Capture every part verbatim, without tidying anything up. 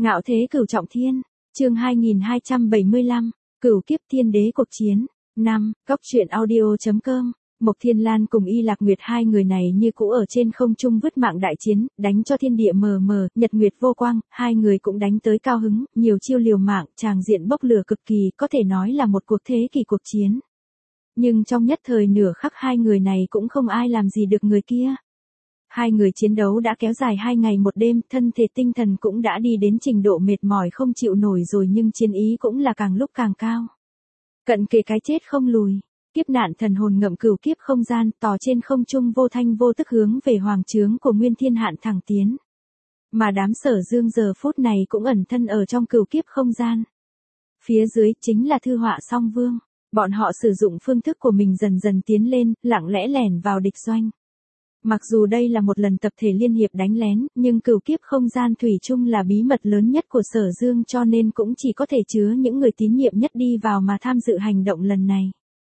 Ngạo thế cửu trọng thiên, chương hai nghìn hai trăm bảy mươi lăm, cửu kiếp thiên đế cuộc chiến. năm. Góc truyện audio.com. Mộc Thiên Lan cùng Y Lạc Nguyệt hai người này như cũ ở trên không trung vứt mạng đại chiến, đánh cho thiên địa mờ mờ, nhật nguyệt vô quang, hai người cũng đánh tới cao hứng, nhiều chiêu liều mạng, tràng diện bốc lửa cực kỳ, có thể nói là một cuộc thế kỷ cuộc chiến. Nhưng trong nhất thời nửa khắc hai người này cũng không ai làm gì được người kia. Hai người chiến đấu đã kéo dài hai ngày một đêm, thân thể tinh thần cũng đã đi đến trình độ mệt mỏi không chịu nổi rồi, nhưng chiến ý cũng là càng lúc càng cao. Cận kề cái chết không lùi, kiếp nạn thần hồn ngậm cửu kiếp không gian, tò trên không trung vô thanh vô tức hướng về hoàng trướng của Nguyên Thiên Hạn thẳng tiến. Mà đám Sở Dương giờ phút này cũng ẩn thân ở trong cửu kiếp không gian. Phía dưới chính là Thư Họa Song Vương, bọn họ sử dụng phương thức của mình dần dần tiến lên, lặng lẽ lẻn vào địch doanh. Mặc dù đây là một lần tập thể liên hiệp đánh lén, nhưng cửu kiếp không gian thủy chung là bí mật lớn nhất của Sở Dương, cho nên cũng chỉ có thể chứa những người tín nhiệm nhất đi vào mà tham dự hành động lần này.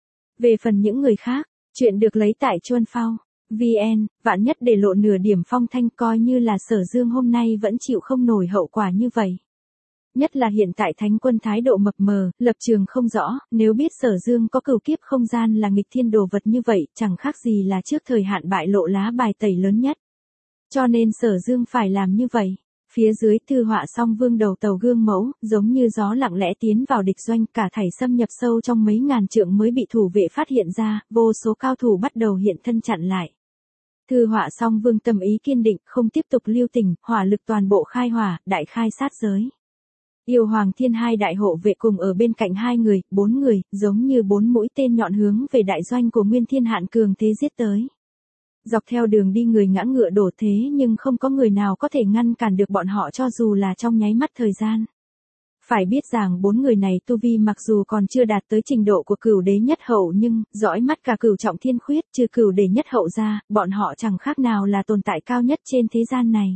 Về phần những người khác, chuyện được lấy tại Chuân Phao vê en, vạn nhất để lộ nửa điểm phong thanh, coi như là Sở Dương hôm nay vẫn chịu không nổi hậu quả như vậy. Nhất là hiện tại Thánh Quân thái độ mập mờ, lập trường không rõ, nếu biết Sở Dương có cửu kiếp không gian là nghịch thiên đồ vật như vậy, chẳng khác gì là trước thời hạn bại lộ lá bài tẩy lớn nhất. Cho nên Sở Dương phải làm như vậy. Phía dưới Thư Họa Song Vương đầu tàu gương mẫu, giống như gió lặng lẽ tiến vào địch doanh, cả thảy xâm nhập sâu trong mấy ngàn trượng mới bị thủ vệ phát hiện ra, vô số cao thủ bắt đầu hiện thân chặn lại. Thư Họa Song Vương tâm ý kiên định, không tiếp tục lưu tình, hỏa lực toàn bộ khai hỏa, đại khai sát giới. Yêu Hoàng Thiên hai đại hộ vệ cùng ở bên cạnh hai người, bốn người, giống như bốn mũi tên nhọn hướng về đại doanh của Nguyên Thiên Hạn cường thế giết tới. Dọc theo đường đi người ngã ngựa đổ thế, nhưng không có người nào có thể ngăn cản được bọn họ cho dù là trong nháy mắt thời gian. Phải biết rằng bốn người này tu vi mặc dù còn chưa đạt tới trình độ của cửu đế nhất hậu, nhưng dõi mắt cả cửu trọng thiên khuyết, trừ cửu đế nhất hậu ra, bọn họ chẳng khác nào là tồn tại cao nhất trên thế gian này.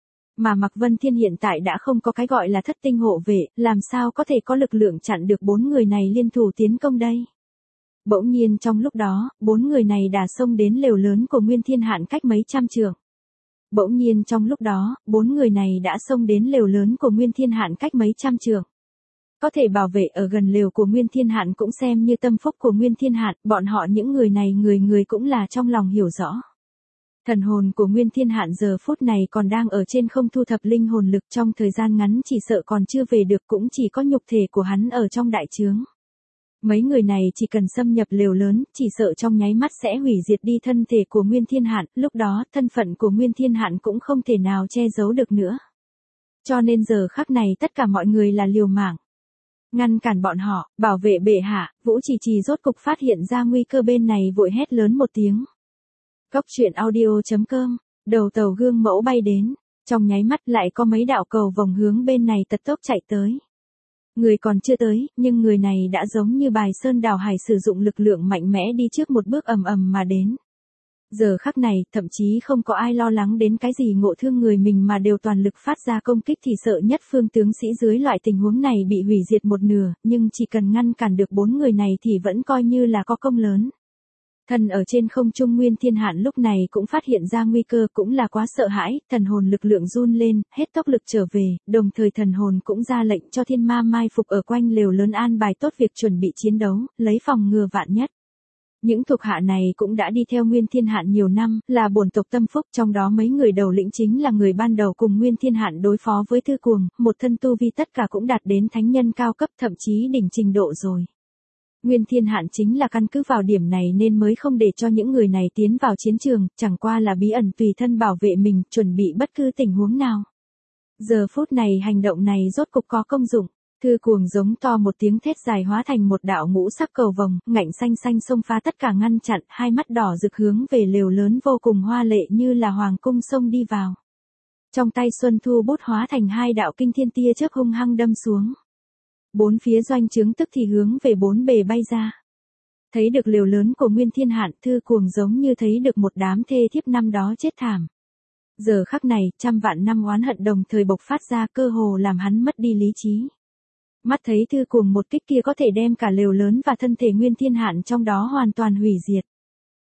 Mà Mạc Vân Thiên hiện tại đã không có cái gọi là thất tinh hộ vệ, làm sao có thể có lực lượng chặn được bốn người này liên thủ tiến công đây. Bỗng nhiên trong lúc đó, bốn người này đã xông đến lều lớn của Nguyên Thiên Hạn cách mấy trăm trượng. Bỗng nhiên trong lúc đó, bốn người này đã xông đến lều lớn của Nguyên Thiên Hạn cách mấy trăm trượng. Có thể bảo vệ ở gần lều của Nguyên Thiên Hạn cũng xem như tâm phúc của Nguyên Thiên Hạn, bọn họ những người này người người cũng là trong lòng hiểu rõ. Thần hồn của Nguyên Thiên Hạn giờ phút này còn đang ở trên không thu thập linh hồn lực, trong thời gian ngắn chỉ sợ còn chưa về được, cũng chỉ có nhục thể của hắn ở trong đại trướng. Mấy người này chỉ cần xâm nhập lều lớn, chỉ sợ trong nháy mắt sẽ hủy diệt đi thân thể của Nguyên Thiên Hạn, lúc đó thân phận của Nguyên Thiên Hạn cũng không thể nào che giấu được nữa. Cho nên giờ khắc này tất cả mọi người là liều mạng. Ngăn cản bọn họ, bảo vệ bệ hạ. Vũ Trì Trì rốt cục phát hiện ra nguy cơ bên này, vội hét lớn một tiếng. Góc truyện audio.com, đầu tàu gương mẫu bay đến, trong nháy mắt lại có mấy đạo cầu vòng hướng bên này tật tốc chạy tới. Người còn chưa tới, nhưng người này đã giống như bài sơn đào hải sử dụng lực lượng mạnh mẽ đi trước một bước ầm ầm mà đến. Giờ khắc này, thậm chí không có ai lo lắng đến cái gì ngộ thương người mình mà đều toàn lực phát ra công kích, thì sợ nhất phương tướng sĩ dưới loại tình huống này bị hủy diệt một nửa, nhưng chỉ cần ngăn cản được bốn người này thì vẫn coi như là có công lớn. Thần ở trên không trung Nguyên Thiên Hạn lúc này cũng phát hiện ra nguy cơ, cũng là quá sợ hãi, thần hồn lực lượng run lên, hết tốc lực trở về, đồng thời thần hồn cũng ra lệnh cho thiên ma mai phục ở quanh lều lớn an bài tốt việc chuẩn bị chiến đấu, lấy phòng ngừa vạn nhất. Những thuộc hạ này cũng đã đi theo Nguyên Thiên Hạn nhiều năm, là bổn tộc tâm phúc, trong đó mấy người đầu lĩnh chính là người ban đầu cùng Nguyên Thiên Hạn đối phó với Thư Cuồng, một thân tu vi tất cả cũng đạt đến thánh nhân cao cấp, thậm chí đỉnh trình độ rồi. Nguyên Thiên Hạn chính là căn cứ vào điểm này nên mới không để cho những người này tiến vào chiến trường, chẳng qua là bí ẩn tùy thân bảo vệ mình, chuẩn bị bất cứ tình huống nào. Giờ phút này hành động này rốt cục có công dụng. Thư Cuồng giống to một tiếng thét dài hóa thành một đạo ngũ sắc cầu vồng, ngạnh xanh xanh xông phá tất cả ngăn chặn, hai mắt đỏ rực hướng về lều lớn vô cùng hoa lệ như là hoàng cung xông đi vào. Trong tay Xuân Thu bút hóa thành hai đạo kinh thiên tia chớp hung hăng đâm xuống. Bốn phía doanh trướng tức thì hướng về bốn bề bay ra. Thấy được lều lớn của Nguyên Thiên Hạn, Thư Cuồng giống như thấy được một đám thê thiếp năm đó chết thảm. Giờ khắc này, trăm vạn năm oán hận đồng thời bộc phát ra, cơ hồ làm hắn mất đi lý trí. Mắt thấy Thư Cuồng một kích kia có thể đem cả lều lớn và thân thể Nguyên Thiên Hạn trong đó hoàn toàn hủy diệt.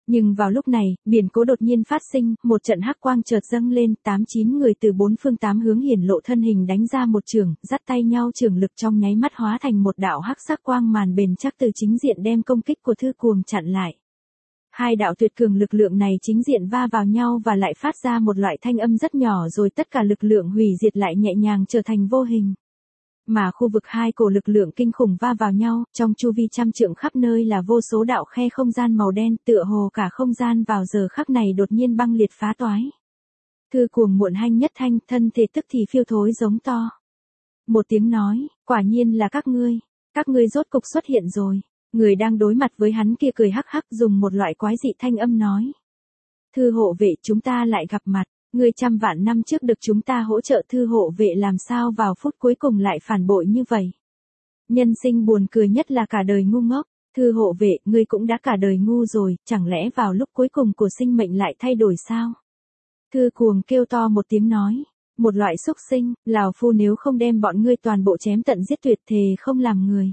Nhưng vào lúc này, biển cố đột nhiên phát sinh, một trận hắc quang chợt dâng lên, tám chín người từ bốn phương tám hướng hiển lộ thân hình đánh ra một trường, dắt tay nhau trường lực trong nháy mắt hóa thành một đạo hắc sắc quang màn bền chắc từ chính diện đem công kích của Thư Cuồng chặn lại. Hai đạo tuyệt cường lực lượng này chính diện va vào nhau và lại phát ra một loại thanh âm rất nhỏ rồi tất cả lực lượng hủy diệt lại nhẹ nhàng trở thành vô hình. Mà khu vực hai cổ lực lượng kinh khủng va vào nhau, trong chu vi trăm trượng khắp nơi là vô số đạo khe không gian màu đen, tựa hồ cả không gian vào giờ khắc này đột nhiên băng liệt phá toái. Thư Cuồng muộn hanh nhất thanh, thân thể tức thì phiêu thối giống to. Một tiếng nói, quả nhiên là các ngươi, các ngươi rốt cục xuất hiện rồi. Người đang đối mặt với hắn kia cười hắc hắc dùng một loại quái dị thanh âm nói. Thư hộ vệ chúng ta lại gặp mặt. Ngươi trăm vạn năm trước được chúng ta hỗ trợ Thư hộ vệ làm sao vào phút cuối cùng lại phản bội như vậy. Nhân sinh buồn cười nhất là cả đời ngu ngốc, Thư hộ vệ ngươi cũng đã cả đời ngu rồi, chẳng lẽ vào lúc cuối cùng của sinh mệnh lại thay đổi sao? Thư Cuồng kêu to một tiếng nói, một loại xúc sinh, lão phu nếu không đem bọn ngươi toàn bộ chém tận giết tuyệt thề không làm người.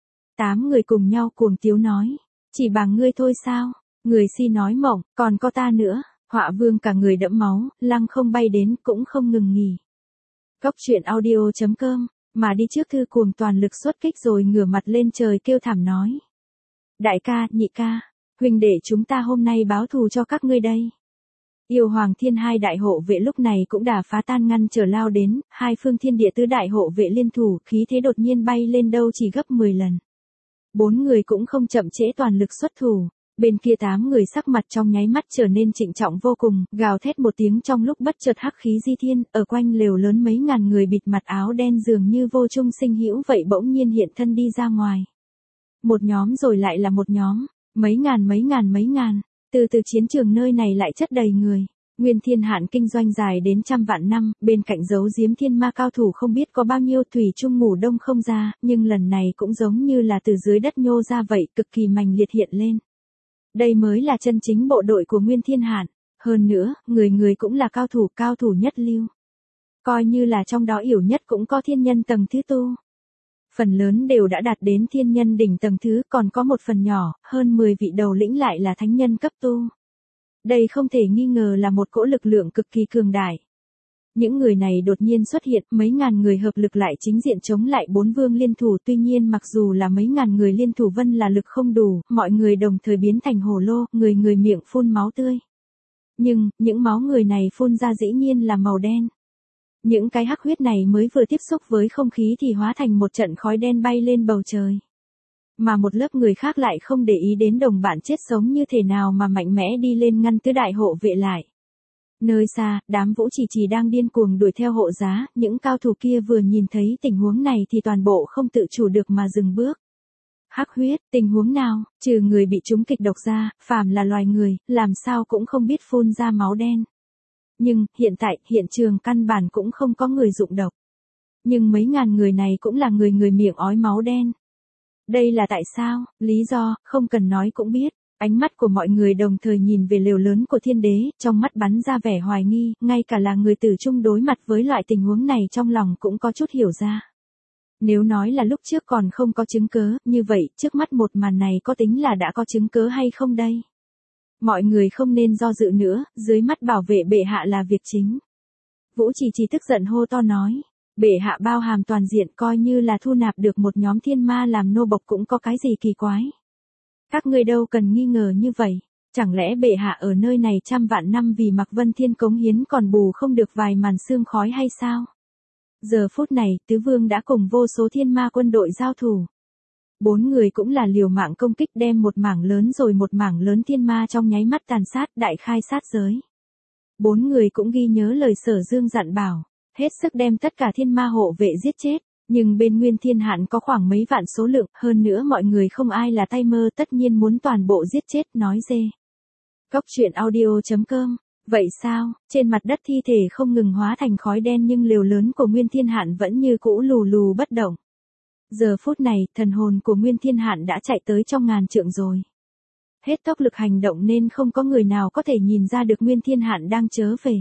Tám người cùng nhau cuồng tiếu nói, chỉ bằng ngươi thôi sao, người si nói mộng, còn có ta nữa. Họa Vương cả người đẫm máu, lăng không bay đến cũng không ngừng nghỉ. Góc truyện audio chấm com, mà đi trước Thư Cuồng toàn lực xuất kích rồi ngửa mặt lên trời kêu thảm nói. Đại ca, nhị ca, huynh đệ chúng ta hôm nay báo thù cho các ngươi đây. Yêu Hoàng Thiên hai đại hộ vệ lúc này cũng đã phá tan ngăn trở lao đến, hai phương thiên địa tứ đại hộ vệ liên thủ khí thế đột nhiên bay lên đâu chỉ gấp mười lần. Bốn người cũng không chậm trễ toàn lực xuất thủ. Bên kia tám người sắc mặt trong nháy mắt trở nên trịnh trọng vô cùng, gào thét một tiếng trong lúc bất chợt hắc khí di thiên, ở quanh lều lớn mấy ngàn người bịt mặt áo đen dường như vô trung sinh hữu vậy bỗng nhiên hiện thân đi ra ngoài. Một nhóm rồi lại là một nhóm, mấy ngàn mấy ngàn mấy ngàn, từ từ chiến trường nơi này lại chất đầy người. Nguyên Thiên Hạn kinh doanh dài đến trăm vạn năm, bên cạnh giấu giếm thiên ma cao thủ không biết có bao nhiêu thủy chung ngủ đông không ra, nhưng lần này cũng giống như là từ dưới đất nhô ra vậy, cực kỳ mạnh liệt hiện lên. Đây mới là chân chính bộ đội của Nguyên Thiên Hạn, hơn nữa, người người cũng là cao thủ cao thủ nhất lưu. Coi như là trong đó yếu nhất cũng có thiên nhân tầng thứ tu. Phần lớn đều đã đạt đến thiên nhân đỉnh tầng thứ, còn có một phần nhỏ, hơn mười vị đầu lĩnh lại là thánh nhân cấp tu. Đây không thể nghi ngờ là một cỗ lực lượng cực kỳ cường đại. Những người này đột nhiên xuất hiện, mấy ngàn người hợp lực lại chính diện chống lại bốn vương liên thủ, tuy nhiên mặc dù là mấy ngàn người liên thủ vân là lực không đủ, mọi người đồng thời biến thành hồ lô, người người miệng phun máu tươi. Nhưng, những máu người này phun ra dĩ nhiên là màu đen. Những cái hắc huyết này mới vừa tiếp xúc với không khí thì hóa thành một trận khói đen bay lên bầu trời. Mà một lớp người khác lại không để ý đến đồng bạn chết sống như thế nào mà mạnh mẽ đi lên ngăn tứ đại hộ vệ lại. Nơi xa, đám Vũ Chỉ Chỉ đang điên cuồng đuổi theo hộ giá, những cao thủ kia vừa nhìn thấy tình huống này thì toàn bộ không tự chủ được mà dừng bước. Hắc huyết, tình huống nào, trừ người bị trúng kịch độc ra, phàm là loài người, làm sao cũng không biết phun ra máu đen. Nhưng, hiện tại, hiện trường căn bản cũng không có người dụng độc. Nhưng mấy ngàn người này cũng là người người miệng ói máu đen. Đây là tại sao, lý do, không cần nói cũng biết. Ánh mắt của mọi người đồng thời nhìn về lều lớn của thiên đế, trong mắt bắn ra vẻ hoài nghi, ngay cả là người tử chung đối mặt với loại tình huống này trong lòng cũng có chút hiểu ra. Nếu nói là lúc trước còn không có chứng cớ, như vậy, trước mắt một màn này có tính là đã có chứng cớ hay không đây? Mọi người không nên do dự nữa, dưới mắt bảo vệ bệ hạ là việc chính. Vũ Chỉ Chỉ tức giận hô to nói, bệ hạ bao hàm toàn diện coi như là thu nạp được một nhóm thiên ma làm nô bộc cũng có cái gì kỳ quái. Các ngươi đâu cần nghi ngờ như vậy, chẳng lẽ bệ hạ ở nơi này trăm vạn năm vì Mạc Vân Thiên cống hiến còn bù không được vài màn sương khói hay sao? Giờ phút này, tứ vương đã cùng vô số thiên ma quân đội giao thủ. Bốn người cũng là liều mạng công kích đem một mảng lớn rồi một mảng lớn thiên ma trong nháy mắt tàn sát đại khai sát giới. Bốn người cũng ghi nhớ lời Sở Dương dặn bảo, hết sức đem tất cả thiên ma hộ vệ giết chết. Nhưng bên Nguyên Thiên Hạn có khoảng mấy vạn số lượng, hơn nữa mọi người không ai là tay mơ tất nhiên muốn toàn bộ giết chết, nói dê. Góc truyện audio chấm com, vậy sao, trên mặt đất thi thể không ngừng hóa thành khói đen nhưng lều lớn của Nguyên Thiên Hạn vẫn như cũ lù lù bất động. Giờ phút này, thần hồn của Nguyên Thiên Hạn đã chạy tới trong ngàn trượng rồi. Hết tốc lực hành động nên không có người nào có thể nhìn ra được Nguyên Thiên Hạn đang trở về.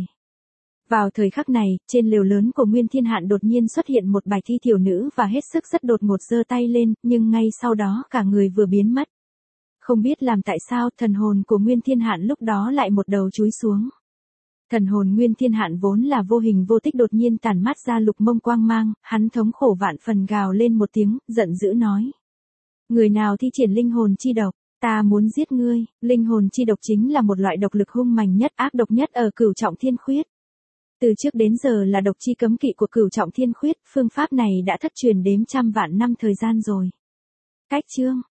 Vào thời khắc này, trên lều lớn của Nguyên Thiên Hạn đột nhiên xuất hiện một bạch thi tiểu nữ và hết sức rất đột ngột giơ tay lên, nhưng ngay sau đó cả người vừa biến mất. Không biết làm tại sao thần hồn của Nguyên Thiên Hạn lúc đó lại một đầu chúi xuống. Thần hồn Nguyên Thiên Hạn vốn là vô hình vô tích đột nhiên tản mát ra lục mông quang mang, hắn thống khổ vạn phần gào lên một tiếng, giận dữ nói. Người nào thi triển linh hồn chi độc, ta muốn giết ngươi. Linh hồn chi độc chính là một loại độc lực hung mạnh nhất, ác độc nhất ở Cửu Trọng Thiên Khuyết. Từ trước đến giờ là độc chi cấm kỵ của Cửu Trọng Thiên Khuyết, phương pháp này đã thất truyền đếm trăm vạn năm thời gian rồi. Cách chương,